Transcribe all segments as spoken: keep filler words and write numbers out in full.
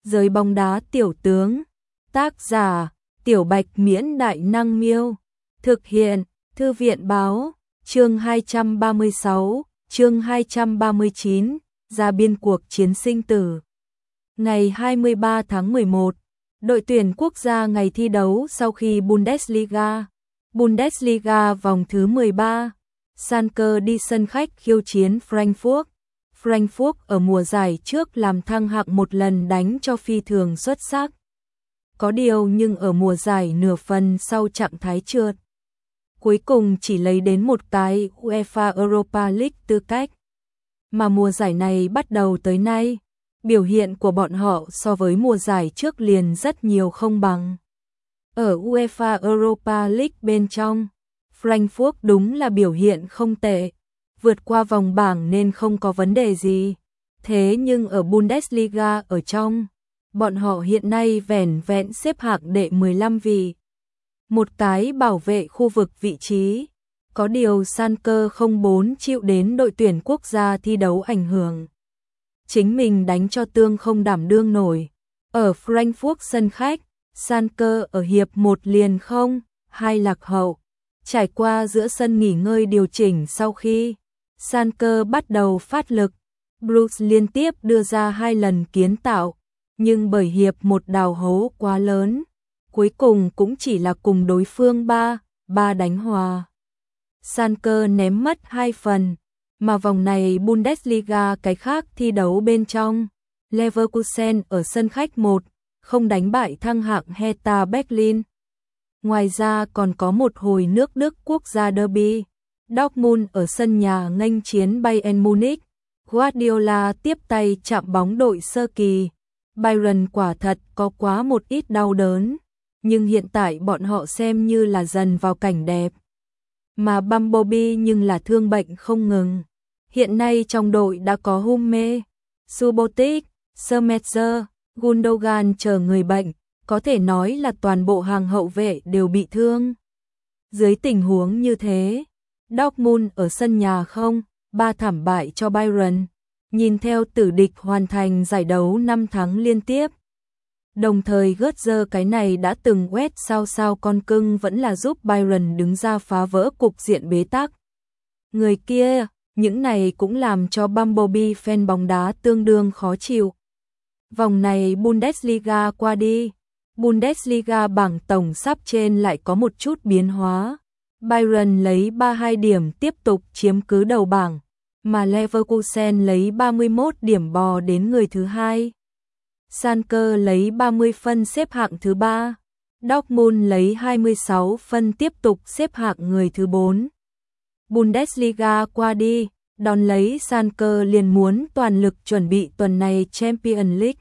Giới bóng đá tiểu tướng. Tác giả: Tiểu Bạch Miễn Đại Năng Miêu. Thực hiện: Thư viện Báo. Chương hai trăm ba mươi sáu, chương hai trăm ba mươi chín, ra biên cuộc chiến sinh tử. Ngày hai mươi ba tháng mười một, đội tuyển quốc gia ngày thi đấu sau khi Bundesliga. Bundesliga vòng thứ mười ba, Schalke đi sân khách khiêu chiến Frankfurt. Frankfurt ở mùa giải trước làm thăng hạng một lần đánh cho phi thường xuất sắc. Có điều nhưng ở mùa giải nửa phần sau trạng thái trượt. Cuối cùng chỉ lấy đến một cái UEFA Europa League tư cách. Mà mùa giải này bắt đầu tới nay, biểu hiện của bọn họ so với mùa giải trước liền rất nhiều không bằng. Ở UEFA Europa League bên trong, Frankfurt đúng là biểu hiện không tệ, vượt qua vòng bảng nên không có vấn đề gì. Thế nhưng ở Bundesliga ở trong, bọn họ hiện nay vẻn vẹn xếp hạng đệ mười lăm vị. Một cái bảo vệ khu vực vị trí. Có điều Schalke không bốn chịu đến đội tuyển quốc gia thi đấu ảnh hưởng. Chính mình đánh cho tương không đảm đương nổi. Ở Frankfurt sân khách, Schalke ở hiệp một liền không, hai lạc hậu. Trải qua giữa sân nghỉ ngơi điều chỉnh sau khi Schalke bắt đầu phát lực, Bruce liên tiếp đưa ra hai lần kiến tạo, nhưng bởi hiệp một đào hố quá lớn, cuối cùng cũng chỉ là cùng đối phương ba ba đánh hòa. Schalke ném mất hai phần, mà vòng này Bundesliga cái khác thi đấu bên trong, Leverkusen ở sân khách một không đánh bại thăng hạng Hertha Berlin. Ngoài ra còn có một hồi nước Đức quốc gia derby, Dortmund ở sân nhà nghênh chiến Bayern Munich, Guardiola tiếp tay chạm bóng đội sơ kỳ. Bayern quả thật có quá một ít đau đớn, nhưng hiện tại bọn họ xem như là dần vào cảnh đẹp. Mà Bumblebee nhưng là thương bệnh không ngừng. Hiện nay trong đội đã có Hummels, Subotic, Schmetzer, Gundogan chờ người bệnh, có thể nói là toàn bộ hàng hậu vệ đều bị thương. Dưới tình huống như thế, Dortmund ở sân nhà không ba thảm bại cho Bayern, nhìn theo tử địch hoàn thành giải đấu năm tháng liên tiếp. Đồng thời Götze cái này đã từng quét sao sao con cưng vẫn là giúp Bayern đứng ra phá vỡ cục diện bế tắc. Người kia, những này cũng làm cho Bumblebee fan bóng đá tương đương khó chịu. Vòng này Bundesliga qua đi, Bundesliga bảng tổng sắp trên lại có một chút biến hóa. Bayern lấy ba mươi hai điểm tiếp tục chiếm cứ đầu bảng, mà Leverkusen lấy ba mươi mốt điểm bò đến người thứ hai. Schalke lấy ba mươi phân xếp hạng thứ ba, Dortmund lấy hai mươi sáu phân tiếp tục xếp hạng người thứ bốn. Bundesliga qua đi, đón lấy Schalke liền muốn toàn lực chuẩn bị tuần này Champions League.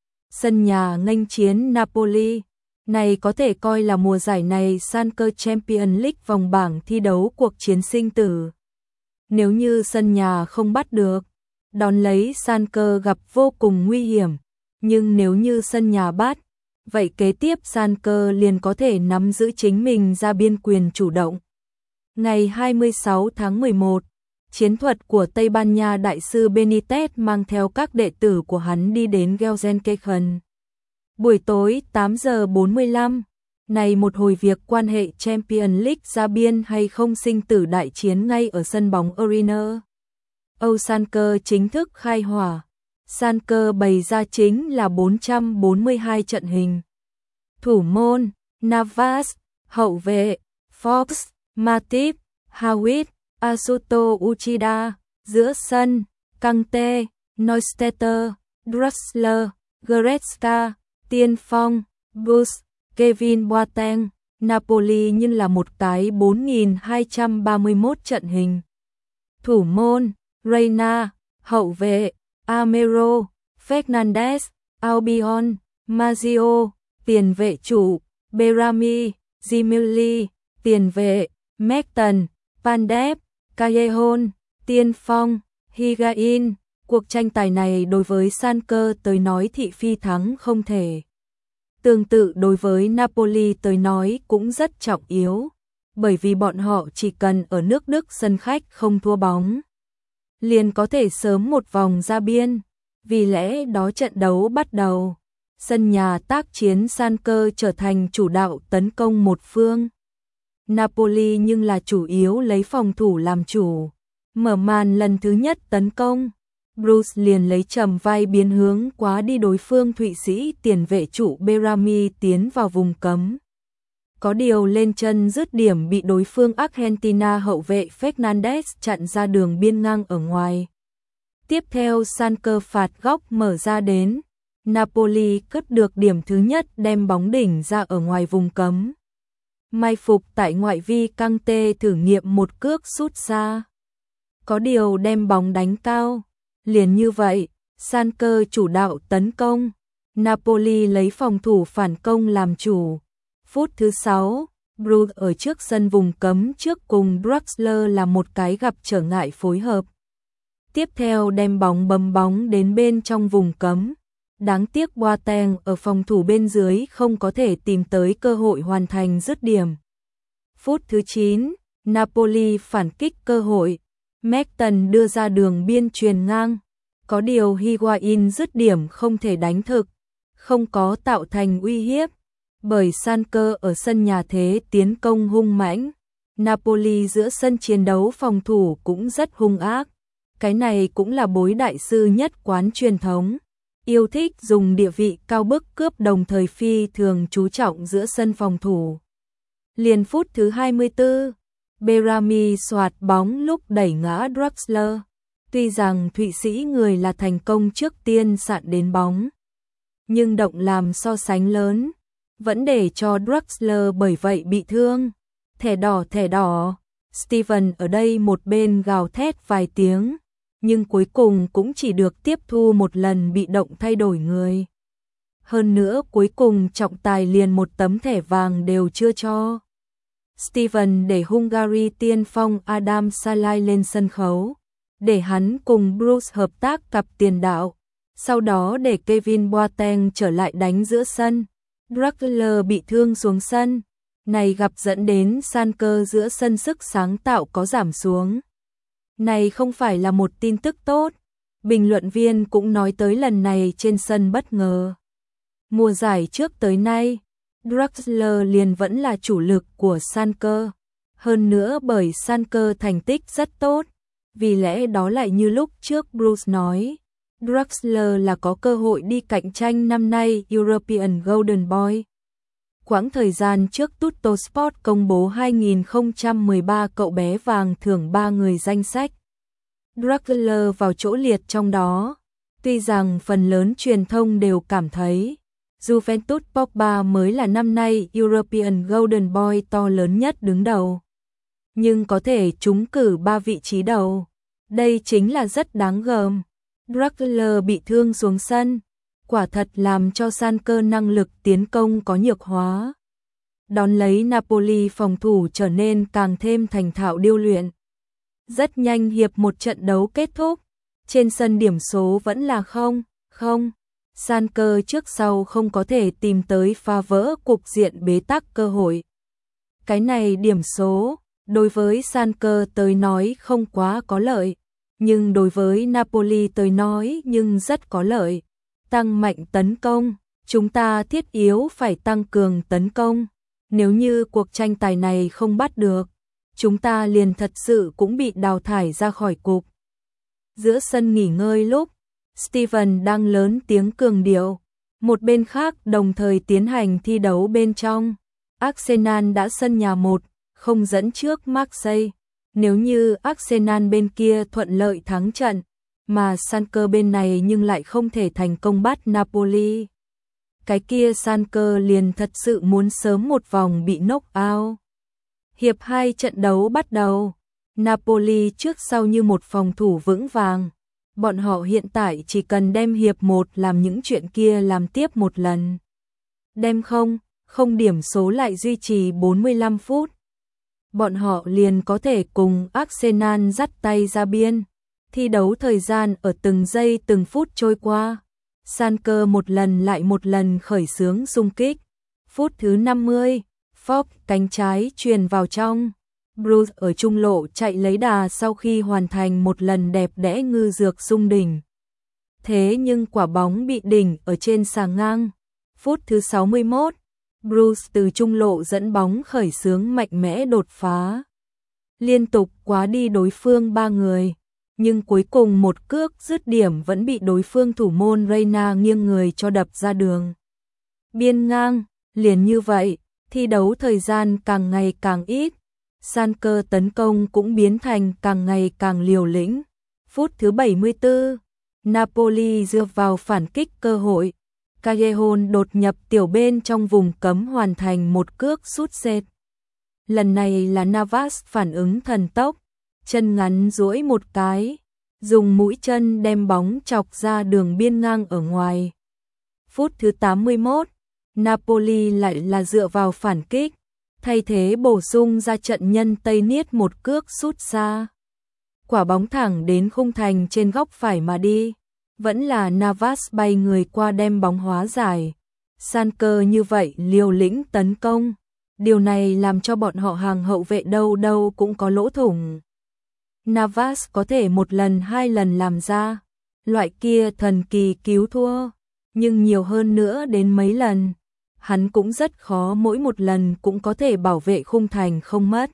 Sân nhà nghênh chiến Napoli, này có thể coi là mùa giải này Schalke Champions League vòng bảng thi đấu cuộc chiến sinh tử. Nếu như sân nhà không bắt được, đón lấy Schalke gặp vô cùng nguy hiểm. Nhưng nếu như sân nhà bắt, vậy kế tiếp Schalke liền có thể nắm giữ chính mình ra biên quyền chủ động. Ngày hai mươi sáu tháng mười một, chiến thuật của Tây Ban Nha đại sư Benitez mang theo các đệ tử của hắn đi đến Gelsenkirchen. Buổi tối tám giờ bốn mươi lăm, này một hồi việc quan hệ Champions League ra biên hay không sinh tử đại chiến ngay ở sân bóng Arena. Âu Schalke chính thức khai hỏa. Schalke bày ra chính là bốn trăm bốn mươi hai trận hình. Thủ môn, Navas, hậu vệ, Fox, Matip, Howitt, Asuto Uchida, giữa sân, Kante, Neustädter, Draxler, Goretzka, tiên phong, Bush, Kevin Boateng. Napoli nhưng là một cái bốn nghìn hai trăm ba mươi mốt trận hình. Thủ môn, Reina, hậu vệ, Amero, Fernandes, Albion, Mazzio, tiền vệ chủ, Berami, Zimili, tiền vệ, Merton, Van Dijk, Callejon, tiên phong, Higuain. Cuộc tranh tài này đối với Schalke tới nói thị phi thắng không thể. Tương tự đối với Napoli tới nói cũng rất trọng yếu, bởi vì bọn họ chỉ cần ở nước Đức sân khách không thua bóng, liền có thể sớm một vòng ra biên. Vì lẽ đó trận đấu bắt đầu, Sân nhà tác chiến Schalke trở thành chủ đạo tấn công một phương. Napoli nhưng là chủ yếu lấy phòng thủ làm chủ. Mở màn lần thứ nhất tấn công, Bruce liền lấy trầm vai biến hướng quá đi đối phương Thụy Sĩ tiền vệ trụ Berami tiến vào vùng cấm. Có điều lên chân dứt điểm bị đối phương Argentina hậu vệ Fernandes chặn ra đường biên ngang ở ngoài. Tiếp theo Schalke phạt góc mở ra đến, Napoli cướp được điểm thứ nhất đem bóng đỉnh ra ở ngoài vùng cấm. Mai phục tại ngoại vi căng tê thử nghiệm một cước sút xa. Có điều đem bóng đánh cao. Liền như vậy, Schalke chủ đạo tấn công. Napoli lấy phòng thủ phản công làm chủ. Phút thứ sáu, Bruce ở trước sân vùng cấm trước cùng Draxler là một cái gặp trở ngại phối hợp. Tiếp theo đem bóng bấm bóng đến bên trong vùng cấm. Đáng tiếc Boateng ở phòng thủ bên dưới không có thể tìm tới cơ hội hoàn thành dứt điểm. Phút thứ chín, Napoli phản kích cơ hội. Mertens đưa ra đường biên chuyền ngang. Có điều Higuain dứt điểm không thể đánh thực, không có tạo thành uy hiếp. Bởi Schalke ở sân nhà thế tiến công hung mãnh. Napoli giữa sân chiến đấu phòng thủ cũng rất hung ác. Cái này cũng là bối đại sư nhất quán truyền thống. Yêu thích dùng địa vị cao bức cướp đồng thời phi thường chú trọng giữa sân phòng thủ. Liền phút thứ hai mươi tư, Berami xoạt bóng lúc đẩy ngã Draxler. Tuy rằng Thụy Sĩ người là thành công trước tiên sạn đến bóng, nhưng động làm so sánh lớn, vẫn để cho Draxler bởi vậy bị thương. Thẻ đỏ thẻ đỏ, Steven ở đây một bên gào thét vài tiếng, nhưng cuối cùng cũng chỉ được tiếp thu một lần bị động thay đổi người. Hơn nữa cuối cùng trọng tài liền một tấm thẻ vàng đều chưa cho. Steven để Hungary tiên phong Adam Szalai lên sân khấu, để hắn cùng Bruce hợp tác cặp tiền đạo, sau đó để Kevin Boateng trở lại đánh giữa sân. Draxler bị thương xuống sân, này gặp dẫn đến Schalke giữa sân sức sáng tạo có giảm xuống. Này không phải là một tin tức tốt, bình luận viên cũng nói tới lần này trên sân bất ngờ. Mùa giải trước tới nay, Draxler liền vẫn là chủ lực của Schalke, hơn nữa bởi Schalke thành tích rất tốt, vì lẽ đó lại như lúc trước Bruce nói, Draxler là có cơ hội đi cạnh tranh năm nay European Golden Boy. Quãng thời gian trước Tuttosport công bố hai không một ba cậu bé vàng thưởng ba người danh sách. Draxler vào chỗ liệt trong đó, tuy rằng phần lớn truyền thông đều cảm thấy Juventus Pogba mới là năm nay European Golden Boy to lớn nhất đứng đầu. Nhưng có thể trúng cử ba vị trí đầu, đây chính là rất đáng gờm. Draxler bị thương xuống sân, quả thật làm cho Schalke năng lực tiến công có nhược hóa. Đón lấy Napoli phòng thủ trở nên càng thêm thành thạo điêu luyện. Rất nhanh hiệp một trận đấu kết thúc, trên sân điểm số vẫn là không, không. Schalke trước sau không có thể tìm tới phá vỡ cục diện bế tắc cơ hội. Cái này điểm số, đối với Schalke tới nói không quá có lợi, nhưng đối với Napoli tới nói nhưng rất có lợi. Tăng mạnh tấn công, chúng ta thiết yếu phải tăng cường tấn công. Nếu như cuộc tranh tài này không bắt được, chúng ta liền thật sự cũng bị đào thải ra khỏi cục. Giữa sân nghỉ ngơi lúc, Steven đang lớn tiếng cường điệu. Một bên khác đồng thời tiến hành thi đấu bên trong. Arsenal đã sân nhà một, không dẫn trước Marseille. Nếu như Arsenal bên kia thuận lợi thắng trận, mà Schalke bên này nhưng lại không thể thành công bắt Napoli, cái kia Schalke liền thật sự muốn sớm một vòng bị knock out. Hiệp hai trận đấu bắt đầu, Napoli trước sau như một phòng thủ vững vàng. Bọn họ hiện tại chỉ cần đem hiệp một làm những chuyện kia làm tiếp một lần. Đem không, không điểm số lại duy trì bốn mươi lăm phút. Bọn họ liền có thể cùng Arsenal dắt tay ra biên. Thi đấu thời gian ở từng giây từng phút trôi qua. Schalke một lần lại một lần khởi xướng xung kích. Phút thứ năm mươi, Fox cánh trái truyền vào trong. Bruce ở trung lộ chạy lấy đà sau khi hoàn thành một lần đẹp đẽ ngư dược xung đỉnh. Thế nhưng quả bóng bị đỉnh ở trên xà ngang. Phút thứ sáu mươi mốt, Bruce từ trung lộ dẫn bóng khởi xướng mạnh mẽ đột phá. Liên tục quá đi đối phương ba người, nhưng cuối cùng một cước dứt điểm vẫn bị đối phương thủ môn Reina nghiêng người cho đập ra đường biên ngang. Liền như vậy, thi đấu thời gian càng ngày càng ít, Schalke tấn công cũng biến thành càng ngày càng liều lĩnh. Phút thứ bảy mươi tư, Napoli dựa vào phản kích cơ hội, Callejon đột nhập tiểu bên trong vùng cấm hoàn thành một cước sút xệt. Lần này là Navas phản ứng thần tốc, chân ngắn duỗi một cái, dùng mũi chân đem bóng chọc ra đường biên ngang ở ngoài. Phút thứ tám mươi mốt, Napoli lại là dựa vào phản kích, thay thế bổ sung ra trận nhân Tây Niết một cước sút xa. Quả bóng thẳng đến khung thành trên góc phải mà đi, vẫn là Navas bay người qua đem bóng hóa giải. Schalke như vậy liều lĩnh tấn công, điều này làm cho bọn họ hàng hậu vệ đâu đâu cũng có lỗ thủng. Navas có thể một lần hai lần làm ra loại kia thần kỳ cứu thua, nhưng nhiều hơn nữa đến mấy lần, hắn cũng rất khó mỗi một lần cũng có thể bảo vệ khung thành không mất.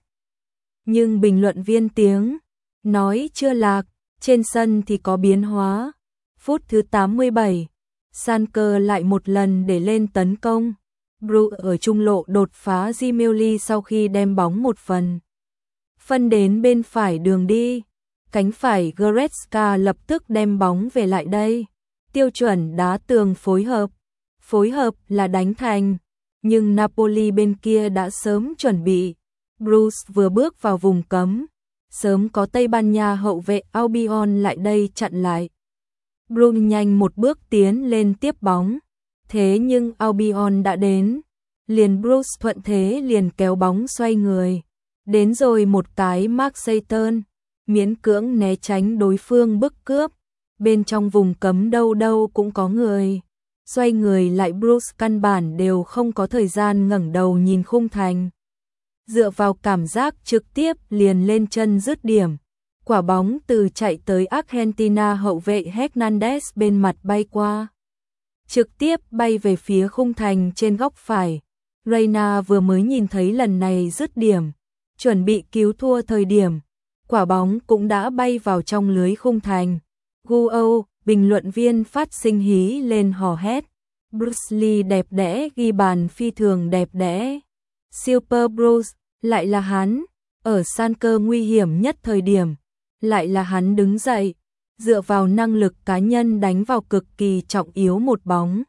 Nhưng bình luận viên tiếng nói chưa lạc, trên sân thì có biến hóa. Phút thứ tám mươi bảy, Schalke lại một lần để lên tấn công. Bruce ở trung lộ đột phá Gimeli sau khi đem bóng một phần phân đến bên phải đường đi. Cánh phải Goretzka lập tức đem bóng về lại đây. Tiêu chuẩn đá tường phối hợp. Phối hợp là đánh thành, nhưng Napoli bên kia đã sớm chuẩn bị. Bruce vừa bước vào vùng cấm, sớm có Tây Ban Nha hậu vệ Albion lại đây chặn lại. Bruce nhanh một bước tiến lên tiếp bóng, thế nhưng Albion đã đến, liền Bruce thuận thế liền kéo bóng xoay người, đến rồi một cái Marseille turn, miễn cưỡng né tránh đối phương bức cướp, bên trong vùng cấm đâu đâu cũng có người. Xoay người lại Bruce căn bản đều không có thời gian ngẩng đầu nhìn khung thành. Dựa vào cảm giác trực tiếp liền lên chân dứt điểm. Quả bóng từ chạy tới Argentina hậu vệ Hernandez bên mặt bay qua. Trực tiếp bay về phía khung thành trên góc phải. Reina vừa mới nhìn thấy lần này dứt điểm, chuẩn bị cứu thua thời điểm. Quả bóng cũng đã bay vào trong lưới khung thành. Guo, bình luận viên phát sinh hí lên hò hét. Bruce Lee đẹp đẽ ghi bàn phi thường đẹp đẽ. Super Bruce, lại là hắn, ở Schalke nguy hiểm nhất thời điểm, lại là hắn đứng dậy, dựa vào năng lực cá nhân đánh vào cực kỳ trọng yếu một bóng.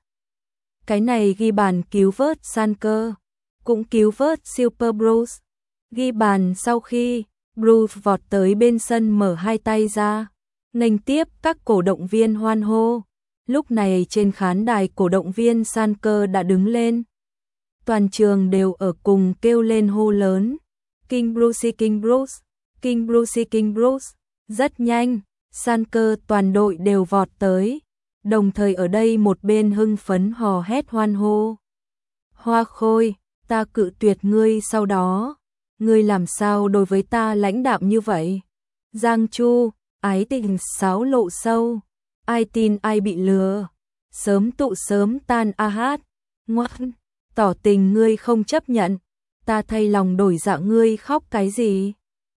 Cái này ghi bàn cứu vớt Schalke, cũng cứu vớt Super Bruce. Ghi bàn sau khi Bruce vọt tới bên sân mở hai tay ra, nghênh tiếp các cổ động viên hoan hô. Lúc này trên khán đài cổ động viên Schalke đã đứng lên. Toàn trường đều ở cùng kêu lên hô lớn. King Bruce, King Bruce, King Bruce, King Bruce. Rất nhanh, Schalke toàn đội đều vọt tới. Đồng thời ở đây một bên hưng phấn hò hét hoan hô. Hoa Khôi, ta cự tuyệt ngươi sau đó. Ngươi làm sao đối với ta lãnh đạm như vậy? Giang Chu, ái tình sáo lộ sâu. Ai tin ai bị lừa, sớm tụ sớm tan a hát, ngoan, tỏ tình ngươi không chấp nhận, ta thay lòng đổi dạ ngươi khóc cái gì?